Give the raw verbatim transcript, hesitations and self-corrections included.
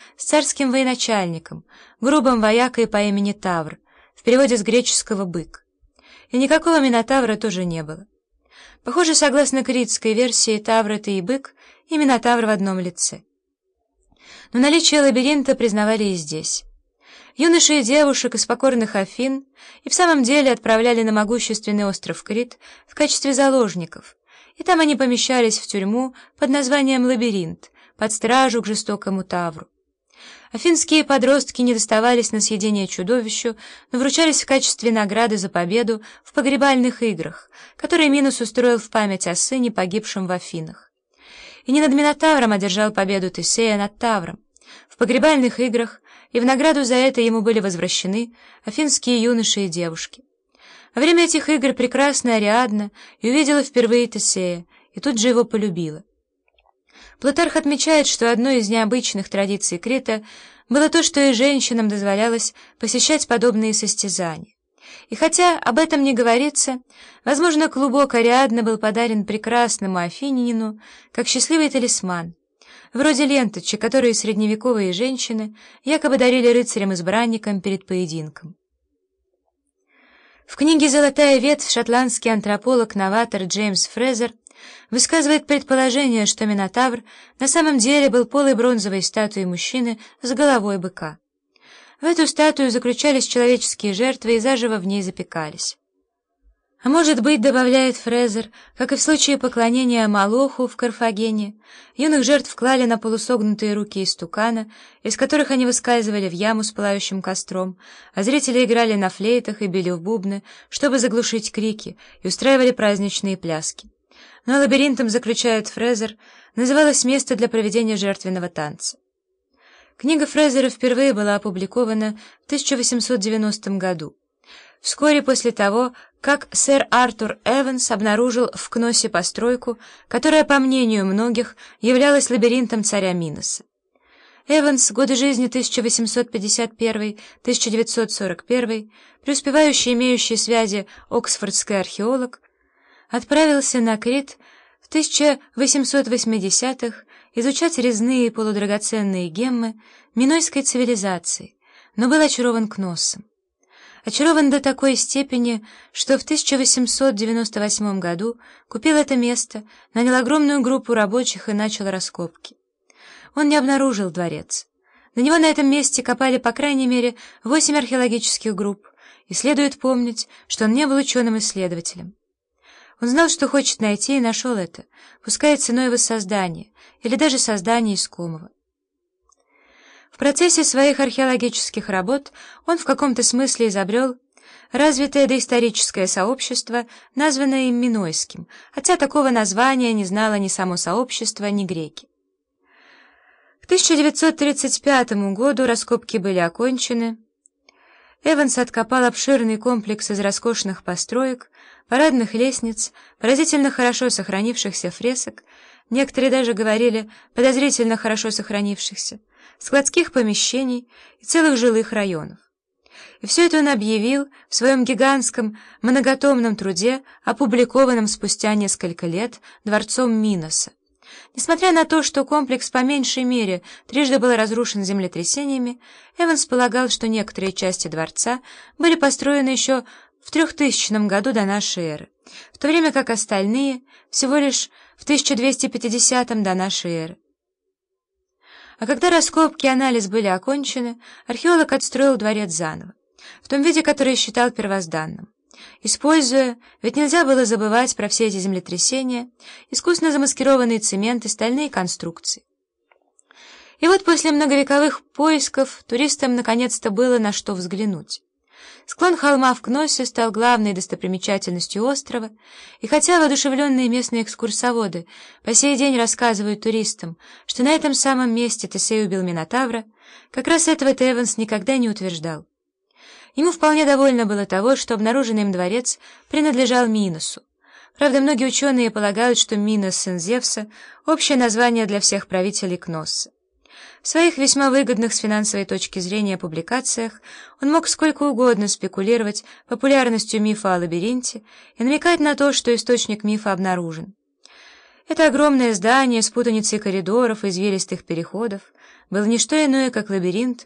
с царским военачальником, грубым воякой по имени Тавр, в переводе с греческого «бык». И никакого Минотавра тоже не было. Похоже, согласно критской версии, Тавр — это и бык, и Минотавр в одном лице. Но наличие лабиринта признавали и здесь. Юношей и девушек из покорных Афин и в самом деле отправляли на могущественный остров Крит в качестве заложников, и там они помещались в тюрьму под названием «Лабиринт», под стражу к жестокому Тавру. Афинские подростки не доставались на съедение чудовищу, но вручались в качестве награды за победу в погребальных играх, которые Минос устроил в память о сыне, погибшем в Афинах. И не над Минотавром одержал победу Тесея над Тавром. В погребальных играх и в награду за это ему были возвращены афинские юноши и девушки. Во время этих игр прекрасная Ариадна и увидела впервые Тесея, и тут же его полюбила. Плутарх отмечает, что одной из необычных традиций Крита было то, что и женщинам дозволялось посещать подобные состязания. И хотя об этом не говорится, возможно, клубок Ариадны был подарен прекрасному афинянину как счастливый талисман, вроде ленточек, которые средневековые женщины якобы дарили рыцарям-избранникам перед поединком. В книге «Золотая ветвь» шотландский антрополог-новатор Джеймс Фрезер высказывает предположение, что Минотавр на самом деле был полой бронзовой статуей мужчины с головой быка. В эту статую заключались человеческие жертвы и заживо в ней запекались. А может быть, добавляет Фрезер, как и в случае поклонения Молоху в Карфагене, юных жертв клали на полусогнутые руки истукана, из которых они выскальзывали в яму с пылающим костром, а зрители играли на флейтах и били в бубны, чтобы заглушить крики, и устраивали праздничные пляски. Но лабиринтом, заключает Фрезер, называлось место для проведения жертвенного танца. Книга Фрезера впервые была опубликована в тысяча восемьсот девяностом году, вскоре после того, как сэр Артур Эванс обнаружил в Кносе постройку, которая, по мнению многих, являлась лабиринтом царя Миноса. Эванс, годы жизни тысяча восемьсот пятьдесят первый — тысяча девятьсот сорок первый, преуспевающий имеющий связи оксфордский археолог, отправился на Крит в тысяча восемьсот восьмидесятых изучать резные полудрагоценные геммы минойской цивилизации, но был очарован Кносом. Очарован до такой степени, что в тысяча восемьсот девяносто восьмом году купил это место, нанял огромную группу рабочих и начал раскопки. Он не обнаружил дворец. На него на этом месте копали по крайней мере восемь археологических групп, и следует помнить, что он не был ученым-исследователем. Он знал, что хочет найти, и нашел это, пускай ценой воссоздания, или даже создания искомого. В процессе своих археологических работ он в каком-то смысле изобрел развитое доисторическое сообщество, названное им Минойским, хотя такого названия не знало ни само сообщество, ни греки. К тысяча девятьсот тридцать пятому году раскопки были окончены. Эванс откопал обширный комплекс из роскошных построек, парадных лестниц, поразительно хорошо сохранившихся фресок, некоторые даже говорили подозрительно хорошо сохранившихся, складских помещений и целых жилых районов. И все это он объявил в своем гигантском многотомном труде, опубликованном спустя несколько лет дворцом Миноса. Несмотря на то, что комплекс по меньшей мере трижды был разрушен землетрясениями, Эванс полагал, что некоторые части дворца были построены еще в трехтысячном году до нашей эры, в то время как остальные всего лишь в тысяча двести пятидесятом до нашей эры. А когда раскопки и анализ были окончены, археолог отстроил дворец заново, в том виде, который считал первозданным, используя, ведь нельзя было забывать про все эти землетрясения, искусно замаскированный цемент и стальные конструкции. И вот после многовековых поисков туристам наконец-то было на что взглянуть. Склон холма в Кносе стал главной достопримечательностью острова, и хотя воодушевленные местные экскурсоводы по сей день рассказывают туристам, что на этом самом месте Тесей убил Минотавра, как раз этого Эванс никогда не утверждал. Ему вполне довольно было того, что обнаруженный им дворец принадлежал Миносу. Правда, многие ученые полагают, что Минос, сын Зевса, общее название для всех правителей Кносса. В своих весьма выгодных с финансовой точки зрения публикациях он мог сколько угодно спекулировать популярностью мифа о лабиринте и намекать на то, что источник мифа обнаружен. Это огромное здание с путаницей коридоров и извилистых переходов было не что иное, как лабиринт